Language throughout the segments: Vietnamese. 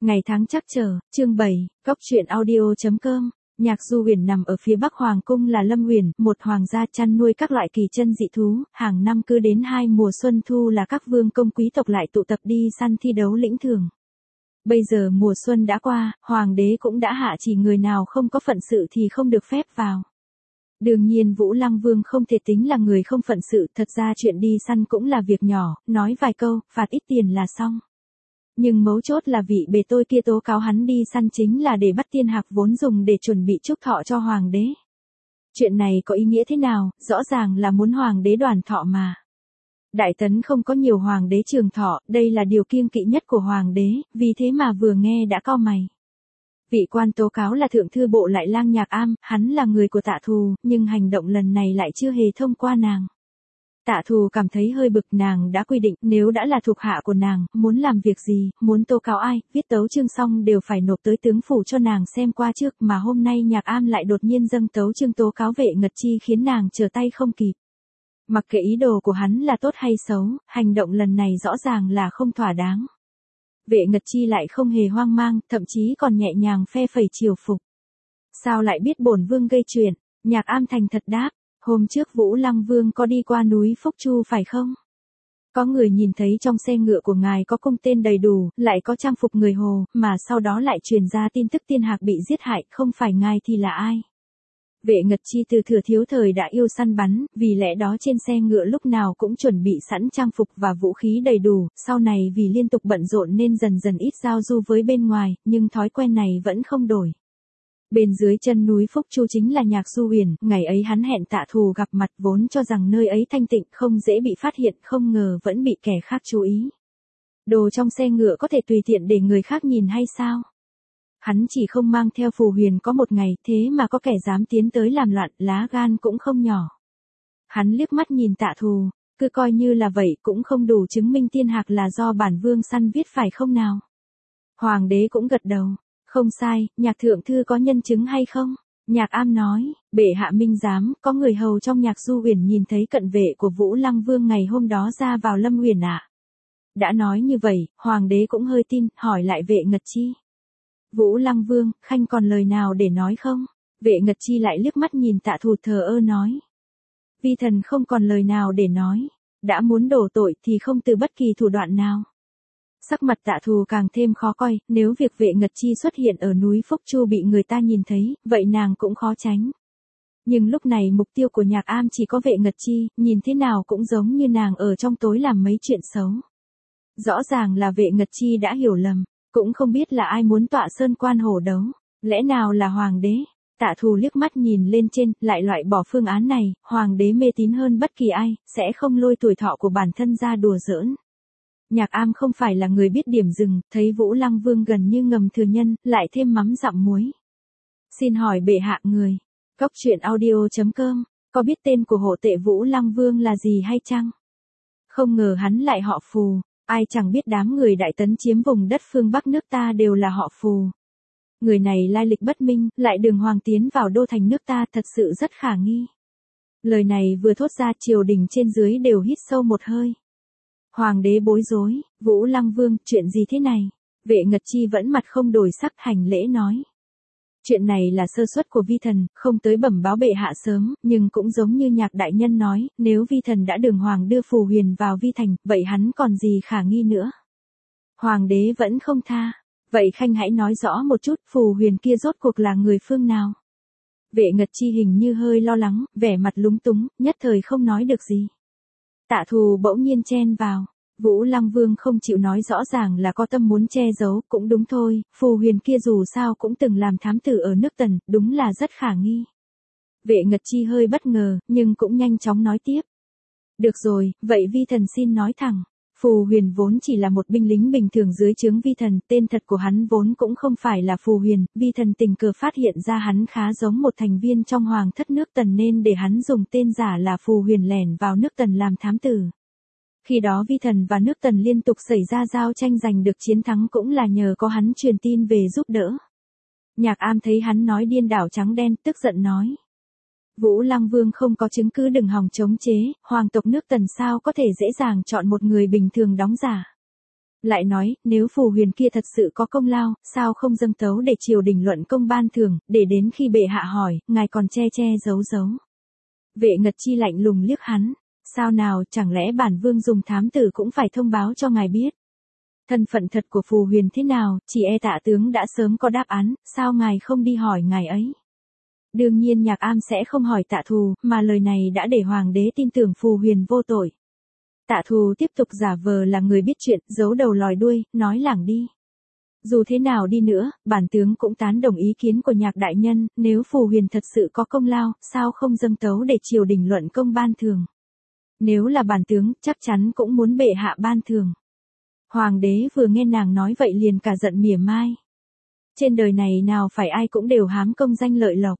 Ngày tháng chắc chờ, chương 7, góc truyện audio.com. Nhạc Du Huyền nằm ở phía bắc hoàng cung là Lâm Huyền, một hoàng gia chăn nuôi các loại kỳ chân dị thú, hàng năm cứ đến 2 mùa xuân thu là các vương công quý tộc lại tụ tập đi săn thi đấu lĩnh thưởng. Bây giờ mùa xuân đã qua, hoàng đế cũng đã hạ chỉ người nào không có phận sự thì không được phép vào. Đương nhiên Vũ Lăng Vương không thể tính là người không phận sự, thật ra chuyện đi săn cũng là việc nhỏ, nói vài câu, phạt ít tiền là xong. Nhưng mấu chốt là vị bề tôi kia tố cáo hắn đi săn chính là để bắt tiên hạc vốn dùng để chuẩn bị chúc thọ cho hoàng đế. Chuyện này có ý nghĩa thế nào, rõ ràng là muốn hoàng đế đoàn thọ mà. Đại Tấn không có nhiều hoàng đế trường thọ, đây là điều kiêng kỵ nhất của hoàng đế, vì thế mà vừa nghe đã cau mày. Vị quan tố cáo là thượng thư bộ lại lang Nhạc Am, hắn là người của Tạ Thù, nhưng hành động lần này lại chưa hề thông qua nàng. Tạ Thù cảm thấy hơi bực, nàng đã quy định nếu đã là thuộc hạ của nàng, muốn làm việc gì, muốn tố cáo ai, viết tấu chương xong đều phải nộp tới tướng phủ cho nàng xem qua trước, mà hôm nay Nhạc Am lại đột nhiên dâng tấu chương tố cáo Vệ Ngật Chi khiến nàng trở tay không kịp. Mặc kệ ý đồ của hắn là tốt hay xấu, hành động lần này rõ ràng là không thỏa đáng. Vệ Ngật Chi lại không hề hoang mang, thậm chí còn nhẹ nhàng phe phẩy chiều phục. Sao lại biết bổn vương gây chuyện? Nhạc Am thành thật đáp. Hôm trước Vũ Lăng Vương có đi qua núi Phúc Chu phải không? Có người nhìn thấy trong xe ngựa của ngài có cung tên đầy đủ, lại có trang phục người Hồ, mà sau đó lại truyền ra tin tức tiên hạc bị giết hại, không phải ngài thì là ai? Vệ Ngật Chi từ thừa thiếu thời đã yêu săn bắn, vì lẽ đó trên xe ngựa lúc nào cũng chuẩn bị sẵn trang phục và vũ khí đầy đủ, sau này vì liên tục bận rộn nên dần dần ít giao du với bên ngoài, nhưng thói quen này vẫn không đổi. Bên dưới chân núi Phúc Chu chính là Nhạc Du Huyền, ngày ấy hắn hẹn Tạ Thù gặp mặt vốn cho rằng nơi ấy thanh tịnh không dễ bị phát hiện, không ngờ vẫn bị kẻ khác chú ý. Đồ trong xe ngựa có thể tùy tiện để người khác nhìn hay sao? Hắn chỉ không mang theo Phù Huyền có một ngày, thế mà có kẻ dám tiến tới làm loạn, lá gan cũng không nhỏ. Hắn liếc mắt nhìn Tạ Thù, cứ coi như là vậy cũng không đủ chứng minh tiên hạc là do bản vương săn viết phải không nào? Hoàng đế cũng gật đầu. Không sai, Nhạc thượng thư có nhân chứng hay không? Nhạc Am nói, bệ hạ minh giám, có người hầu trong Nhạc Du Huyền nhìn thấy cận vệ của Vũ Lăng Vương ngày hôm đó ra vào Lâm Huyền ạ. Đã nói như vậy, hoàng đế cũng hơi tin, hỏi lại Vệ Ngật Chi. Vũ Lăng Vương, khanh còn lời nào để nói không? Vệ Ngật Chi lại liếc mắt nhìn Tạ Thù thờ ơ nói. Vi thần không còn lời nào để nói, đã muốn đổ tội thì không từ bất kỳ thủ đoạn nào. Sắc mặt Tạ Thù càng thêm khó coi, nếu việc Vệ Ngật Chi xuất hiện ở núi Phúc Chu bị người ta nhìn thấy, vậy nàng cũng khó tránh. Nhưng lúc này mục tiêu của Nhạc Am chỉ có Vệ Ngật Chi, nhìn thế nào cũng giống như nàng ở trong tối làm mấy chuyện xấu. Rõ ràng là Vệ Ngật Chi đã hiểu lầm, cũng không biết là ai muốn tọa sơn quan hổ đấu, lẽ nào là hoàng đế. Tạ Thù liếc mắt nhìn lên trên, lại loại bỏ phương án này, hoàng đế mê tín hơn bất kỳ ai, sẽ không lôi tuổi thọ của bản thân ra đùa giỡn. Nhạc Am không phải là người biết điểm dừng, thấy Vũ Lăng Vương gần như ngầm thừa nhân, lại thêm mắm dặm muối. Xin hỏi bệ hạ người, góc truyện audio.com, có biết tên của hộ tệ Vũ Lăng Vương là gì hay chăng? Không ngờ hắn lại họ Phù, ai chẳng biết đám người Đại Tấn chiếm vùng đất phương Bắc nước ta đều là họ Phù. Người này lai lịch bất minh, lại đường hoàng tiến vào đô thành nước ta thật sự rất khả nghi. Lời này vừa thốt ra triều đình trên dưới đều hít sâu một hơi. Hoàng đế bối rối, Vũ Lăng Vương, chuyện gì thế này? Vệ Ngật Chi vẫn mặt không đổi sắc hành lễ nói. Chuyện này là sơ suất của vi thần, không tới bẩm báo bệ hạ sớm, nhưng cũng giống như Nhạc đại nhân nói, nếu vi thần đã đường hoàng đưa Phù Huyền vào vi thành, vậy hắn còn gì khả nghi nữa? Hoàng đế vẫn không tha, vậy khanh hãy nói rõ một chút, Phù Huyền kia rốt cuộc là người phương nào? Vệ Ngật Chi hình như hơi lo lắng, vẻ mặt lúng túng, nhất thời không nói được gì. Tạ Thù bỗng nhiên chen vào. Vũ Lăng Vương không chịu nói rõ ràng là có tâm muốn che giấu, cũng đúng thôi, Phù Huyền kia dù sao cũng từng làm thám tử ở nước Tần, đúng là rất khả nghi. Vệ Ngật Chi hơi bất ngờ, nhưng cũng nhanh chóng nói tiếp. Được rồi, vậy vi thần xin nói thẳng. Phù Huyền vốn chỉ là một binh lính bình thường dưới trướng vi thần, tên thật của hắn vốn cũng không phải là Phù Huyền, vi thần tình cờ phát hiện ra hắn khá giống một thành viên trong hoàng thất nước Tần nên để hắn dùng tên giả là Phù Huyền lẻn vào nước Tần làm thám tử. Khi đó vi thần và nước Tần liên tục xảy ra giao tranh giành được chiến thắng cũng là nhờ có hắn truyền tin về giúp đỡ. Nhạc Am thấy hắn nói điên đảo trắng đen, tức giận nói. Vũ Lăng Vương không có chứng cứ đừng hòng chống chế, hoàng tộc nước Tần sao có thể dễ dàng chọn một người bình thường đóng giả. Lại nói, nếu Phù Huyền kia thật sự có công lao, sao không dâng tấu để triều đình luận công ban thưởng, để đến khi bệ hạ hỏi, ngài còn che che giấu giấu. Vệ Ngật Chi lạnh lùng liếc hắn, sao nào, chẳng lẽ bản vương dùng thám tử cũng phải thông báo cho ngài biết. Thân phận thật của Phù Huyền thế nào, chỉ e Tạ tướng đã sớm có đáp án, sao ngài không đi hỏi ngài ấy. Đương nhiên Nhạc Am sẽ không hỏi Tạ Thù, mà lời này đã để hoàng đế tin tưởng Phù Huyền vô tội. Tạ Thù tiếp tục giả vờ là người biết chuyện, giấu đầu lòi đuôi, nói lảng đi. Dù thế nào đi nữa, bản tướng cũng tán đồng ý kiến của Nhạc đại nhân, nếu Phù Huyền thật sự có công lao, sao không dâng tấu để triều đình luận công ban thưởng. Nếu là bản tướng, chắc chắn cũng muốn bệ hạ ban thưởng. Hoàng đế vừa nghe nàng nói vậy liền cả giận mỉa mai. Trên đời này nào phải ai cũng đều hám công danh lợi lộc.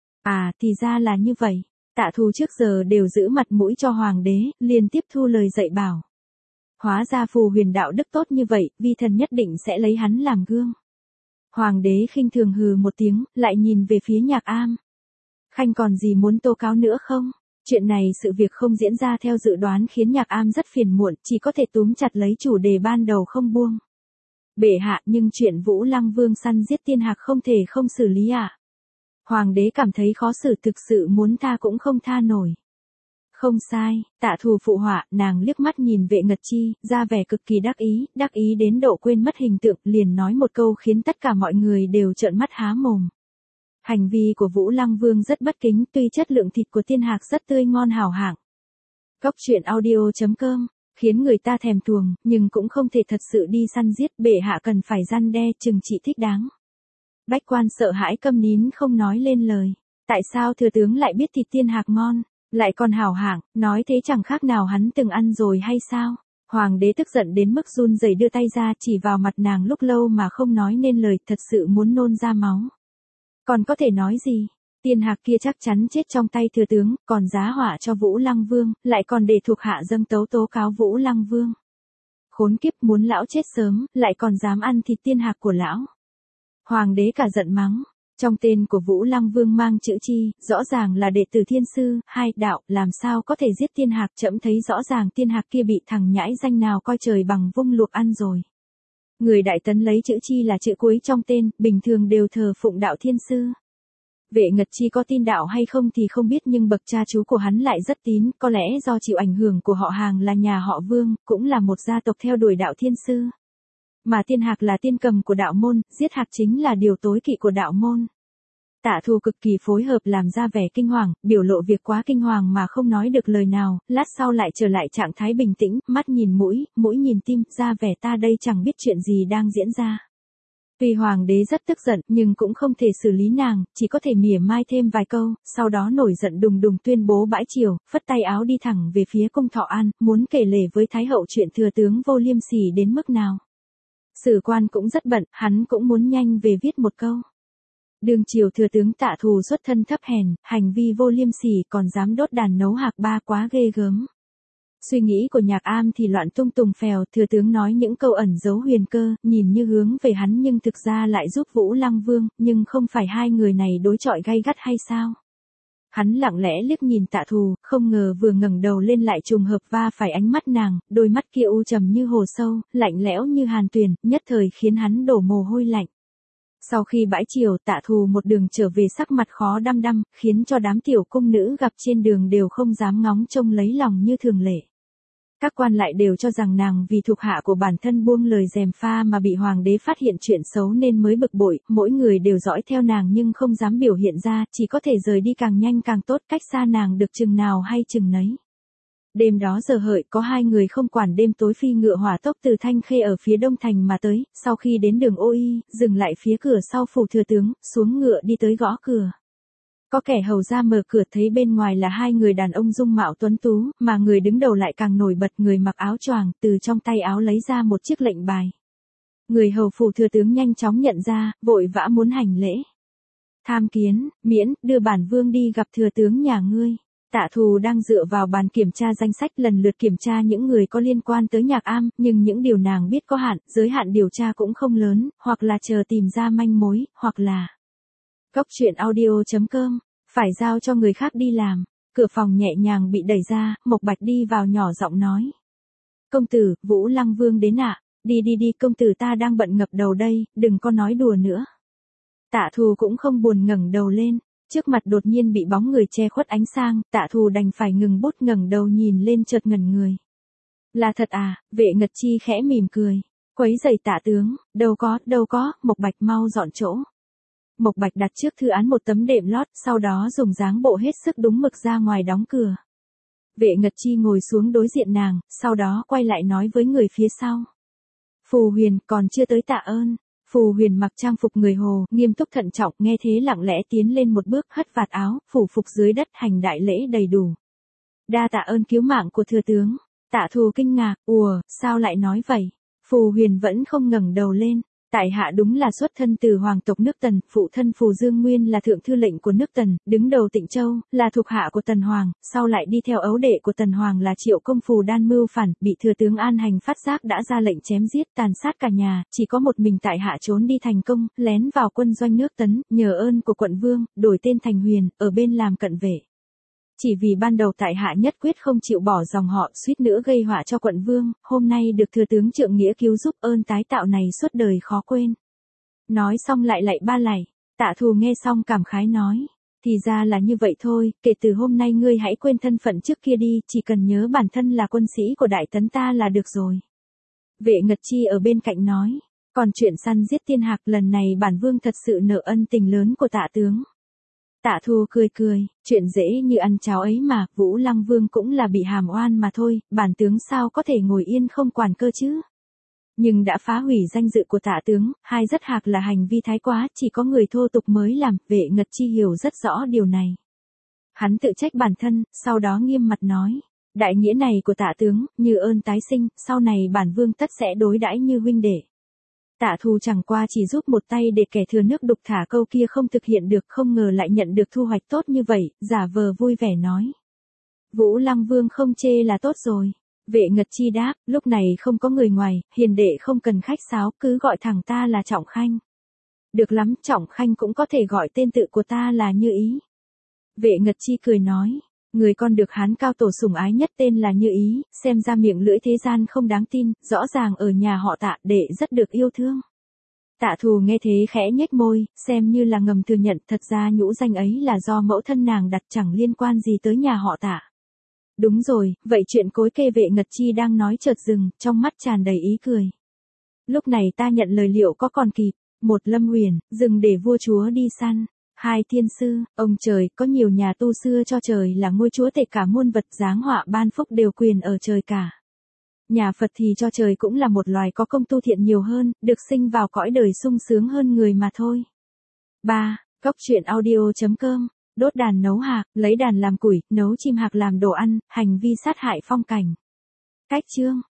À, thì ra là như vậy. Tạ Thù trước giờ đều giữ mặt mũi cho hoàng đế, liền tiếp thu lời dạy bảo. Hóa ra Phù Huyền đạo đức tốt như vậy, vi thần nhất định sẽ lấy hắn làm gương. Hoàng đế khinh thường hừ một tiếng, lại nhìn về phía Nhạc Am. Khanh còn gì muốn tố cáo nữa không? Chuyện này sự việc không diễn ra theo dự đoán khiến Nhạc Am rất phiền muộn, chỉ có thể túm chặt lấy chủ đề ban đầu không buông. Bệ hạ, nhưng chuyện Vũ Lăng Vương săn giết Tiên Hạc không thể không xử lý à? Hoàng đế cảm thấy khó xử, thực sự muốn tha cũng không tha nổi. Không sai, Tạ Thù phụ họa, nàng liếc mắt nhìn Vệ Ngật Chi, ra vẻ cực kỳ đắc ý đến độ quên mất hình tượng, liền nói một câu khiến tất cả mọi người đều trợn mắt há mồm. Hành vi của Vũ Lăng Vương rất bất kính, tuy chất lượng thịt của Tiên Hạc rất tươi ngon hảo hạng. Góc truyện audio.com, khiến người ta thèm thuồng, nhưng cũng không thể thật sự đi săn giết, bệ hạ cần phải răn đe trừng trị thích đáng. Bách quan sợ hãi câm nín không nói lên lời. Tại sao thừa tướng lại biết thịt Tiên Hạc ngon, lại còn hảo hạng, nói thế chẳng khác nào hắn từng ăn rồi hay sao? Hoàng đế tức giận đến mức run rẩy đưa tay ra chỉ vào mặt nàng lúc lâu mà không nói nên lời, thật sự muốn nôn ra máu. Còn có thể nói gì? Tiên Hạc kia chắc chắn chết trong tay thừa tướng, còn giá họa cho Vũ Lăng Vương, lại còn để thuộc hạ dâng tấu tố cáo Vũ Lăng Vương. Khốn kiếp, muốn lão chết sớm, lại còn dám ăn thịt Tiên Hạc của lão. Hoàng đế cả giận mắng, trong tên của Vũ Lăng Vương mang chữ chi, rõ ràng là đệ tử thiên sư, hai đạo, làm sao có thể giết Tiên Hạc, trẫm thấy rõ ràng Tiên Hạc kia bị thằng nhãi danh nào coi trời bằng vung luộc ăn rồi. Người Đại Tấn lấy chữ chi là chữ cuối trong tên, bình thường đều thờ phụng đạo thiên sư. Vệ Ngật Chi có tin đạo hay không thì không biết, nhưng bậc cha chú của hắn lại rất tín, có lẽ do chịu ảnh hưởng của họ hàng là nhà họ Vương, cũng là một gia tộc theo đuổi đạo thiên sư. Mà Tiên Hạc là tiên cầm của đạo môn, giết hạc chính là điều tối kỵ của đạo môn. Tạ Thù cực kỳ phối hợp làm ra vẻ kinh hoàng, biểu lộ việc quá kinh hoàng mà không nói được lời nào, lát sau lại trở lại trạng thái bình tĩnh, mắt nhìn mũi, mũi nhìn tim, ra vẻ ta đây chẳng biết chuyện gì đang diễn ra. Tuy hoàng đế rất tức giận, nhưng cũng không thể xử lý nàng, chỉ có thể mỉa mai thêm vài câu, sau đó nổi giận đùng đùng tuyên bố bãi triều, phất tay áo đi thẳng về phía cung Thọ An, muốn kể lể với Thái hậu chuyện thừa tướng vô liêm sỉ đến mức nào. Sử quan cũng rất bận, hắn cũng muốn nhanh về viết một câu. Đương triều thừa tướng Tạ Thù xuất thân thấp hèn, hành vi vô liêm sỉ, còn dám đốt đàn nấu hạc ba, quá ghê gớm. Suy nghĩ của Nhạc Am thì loạn tung tùng phèo, thừa tướng nói những câu ẩn giấu huyền cơ, nhìn như hướng về hắn nhưng thực ra lại giúp Vũ Lăng Vương, nhưng không phải hai người này đối chọi gay gắt hay sao? Hắn lặng lẽ liếc nhìn Tạ Thù, không ngờ vừa ngẩng đầu lên lại trùng hợp va phải ánh mắt nàng, đôi mắt kia u trầm như hồ sâu, lạnh lẽo như hàn tuyền, nhất thời khiến hắn đổ mồ hôi lạnh. Sau khi bãi triều, Tạ Thù một đường trở về sắc mặt khó đăm đăm, khiến cho đám tiểu cung nữ gặp trên đường đều không dám ngóng trông lấy lòng như thường lệ. Các quan lại đều cho rằng nàng vì thuộc hạ của bản thân buông lời gièm pha mà bị hoàng đế phát hiện chuyện xấu nên mới bực bội, mỗi người đều dõi theo nàng nhưng không dám biểu hiện ra, chỉ có thể rời đi càng nhanh càng tốt, cách xa nàng được chừng nào hay chừng nấy. Đêm đó giờ hợi, có hai người không quản đêm tối phi ngựa hỏa tốc từ Thanh Khê ở phía đông thành mà tới, sau khi đến đường Ô Y, dừng lại phía cửa sau phủ thừa tướng, xuống ngựa đi tới gõ cửa. Có kẻ hầu ra mở cửa thấy bên ngoài là hai người đàn ông dung mạo tuấn tú, mà người đứng đầu lại càng nổi bật, người mặc áo choàng, từ trong tay áo lấy ra một chiếc lệnh bài. Người hầu phủ thừa tướng nhanh chóng nhận ra, vội vã muốn hành lễ. Tham kiến, miễn, đưa bản vương đi gặp thừa tướng nhà ngươi. Tạ Thù đang dựa vào bàn kiểm tra danh sách lần lượt kiểm tra những người có liên quan tới Nhạc Am, nhưng những điều nàng biết có hạn, giới hạn điều tra cũng không lớn, hoặc là chờ tìm ra manh mối, hoặc là... Góc truyện audio.com, phải giao cho người khác đi làm. Cửa phòng nhẹ nhàng bị đẩy ra, Mộc Bạch đi vào nhỏ giọng nói. Công tử, Vũ Lăng Vương đến ạ. Đi đi đi, công tử ta đang bận ngập đầu đây, đừng có nói đùa nữa. Tạ Thù cũng không buồn ngẩng đầu lên, trước mặt đột nhiên bị bóng người che khuất ánh sang, Tạ Thù đành phải ngừng bút ngẩng đầu nhìn lên chợt ngẩn người. Là thật à? Vệ Ngật Chi khẽ mỉm cười. Quấy giày Tạ tướng, đâu có, Mộc Bạch mau dọn chỗ. Mộc Bạch đặt trước thư án một tấm đệm lót, sau đó dùng dáng bộ hết sức đúng mực ra ngoài đóng cửa. Vệ Ngật Chi ngồi xuống đối diện nàng, sau đó quay lại nói với người phía sau. Phù Huyền, còn chưa tới tạ ơn. Phù Huyền mặc trang phục người Hồ, nghiêm túc thận trọng, nghe thế lặng lẽ tiến lên một bước, hất vạt áo, phủ phục dưới đất hành đại lễ đầy đủ. Đa tạ ơn cứu mạng của thừa tướng. Tạ Thù kinh ngạc, sao lại nói vậy? Phù Huyền vẫn không ngẩng đầu lên. Tại hạ đúng là xuất thân từ hoàng tộc nước Tần, phụ thân Phù Dương Nguyên là thượng thư lệnh của nước Tần, đứng đầu Tịnh Châu, là thuộc hạ của Tần Hoàng, sau lại đi theo ấu đệ của Tần Hoàng là Triệu Công Phù Đan mưu phản, bị thừa tướng An Hành phát giác đã ra lệnh chém giết tàn sát cả nhà, chỉ có một mình tại hạ trốn đi thành công, lén vào quân doanh nước Tấn, nhờ ơn của quận vương, đổi tên thành Huyền, ở bên làm cận vệ. Chỉ vì ban đầu tại hạ nhất quyết không chịu bỏ dòng họ, suýt nữa gây họa cho quận vương, hôm nay được thừa tướng trượng nghĩa cứu giúp, ơn tái tạo này suốt đời khó quên. Nói xong lại lạy ba lạy. Tạ Thù nghe xong cảm khái nói, thì ra là như vậy thôi, kể từ hôm nay ngươi hãy quên thân phận trước kia đi, chỉ cần nhớ bản thân là quân sĩ của Đại Tấn ta là được rồi. Vệ Ngật Chi ở bên cạnh nói, còn chuyện săn giết tiên hạc lần này bản vương thật sự nợ ân tình lớn của Tạ tướng. Tạ Thù cười, chuyện dễ như ăn cháo ấy mà, Vũ Lăng Vương cũng là bị hàm oan mà thôi, bản tướng sao có thể ngồi yên không quản cơ chứ. Nhưng đã phá hủy danh dự của Tạ tướng, hai rất hạc là hành vi thái quá, chỉ có người thô tục mới làm, Vệ Ngật Chi hiểu rất rõ điều này. Hắn tự trách bản thân, sau đó nghiêm mặt nói, đại nghĩa này của Tạ tướng, như ơn tái sinh, sau này bản vương tất sẽ đối đãi như huynh đệ. Tạ Thù chẳng qua chỉ giúp một tay để kẻ thừa nước đục thả câu kia không thực hiện được, không ngờ lại nhận được thu hoạch tốt như vậy, giả vờ vui vẻ nói. Vũ Lăng Vương không chê là tốt rồi. Vệ Ngật Chi đáp, lúc này không có người ngoài, hiền đệ không cần khách sáo, cứ gọi thẳng ta là Trọng Khanh. Được lắm, Trọng Khanh cũng có thể gọi tên tự của ta là Như Ý. Vệ Ngật Chi cười nói, người con được Hán cao tổ sủng ái nhất tên là Như Ý, xem ra miệng lưỡi thế gian không đáng tin, rõ ràng ở nhà họ Tạ đệ rất được yêu thương. Tạ Thù nghe thế khẽ nhếch môi, xem như là ngầm thừa nhận, thật ra nhũ danh ấy là do mẫu thân nàng đặt, chẳng liên quan gì tới nhà họ Tạ. Đúng rồi, vậy chuyện cối kê. Vệ Ngật Chi đang nói chợt dừng, trong mắt tràn đầy ý cười. Lúc này ta nhận lời liệu có còn kịp. Một, Lâm Huyền, dừng để vua chúa đi săn. Hai, Thiên sư, ông trời, có nhiều nhà tu xưa cho trời là ngôi chúa tể cả muôn vật, giáng họa ban phúc đều quyền ở trời cả. Nhà Phật thì cho trời cũng là một loài có công tu thiện nhiều hơn, được sinh vào cõi đời sung sướng hơn người mà thôi. 3. Góc truyện audio.com. Đốt đàn nấu hạc, lấy đàn làm củi, nấu chim hạc làm đồ ăn, hành vi sát hại phong cảnh. Cách chương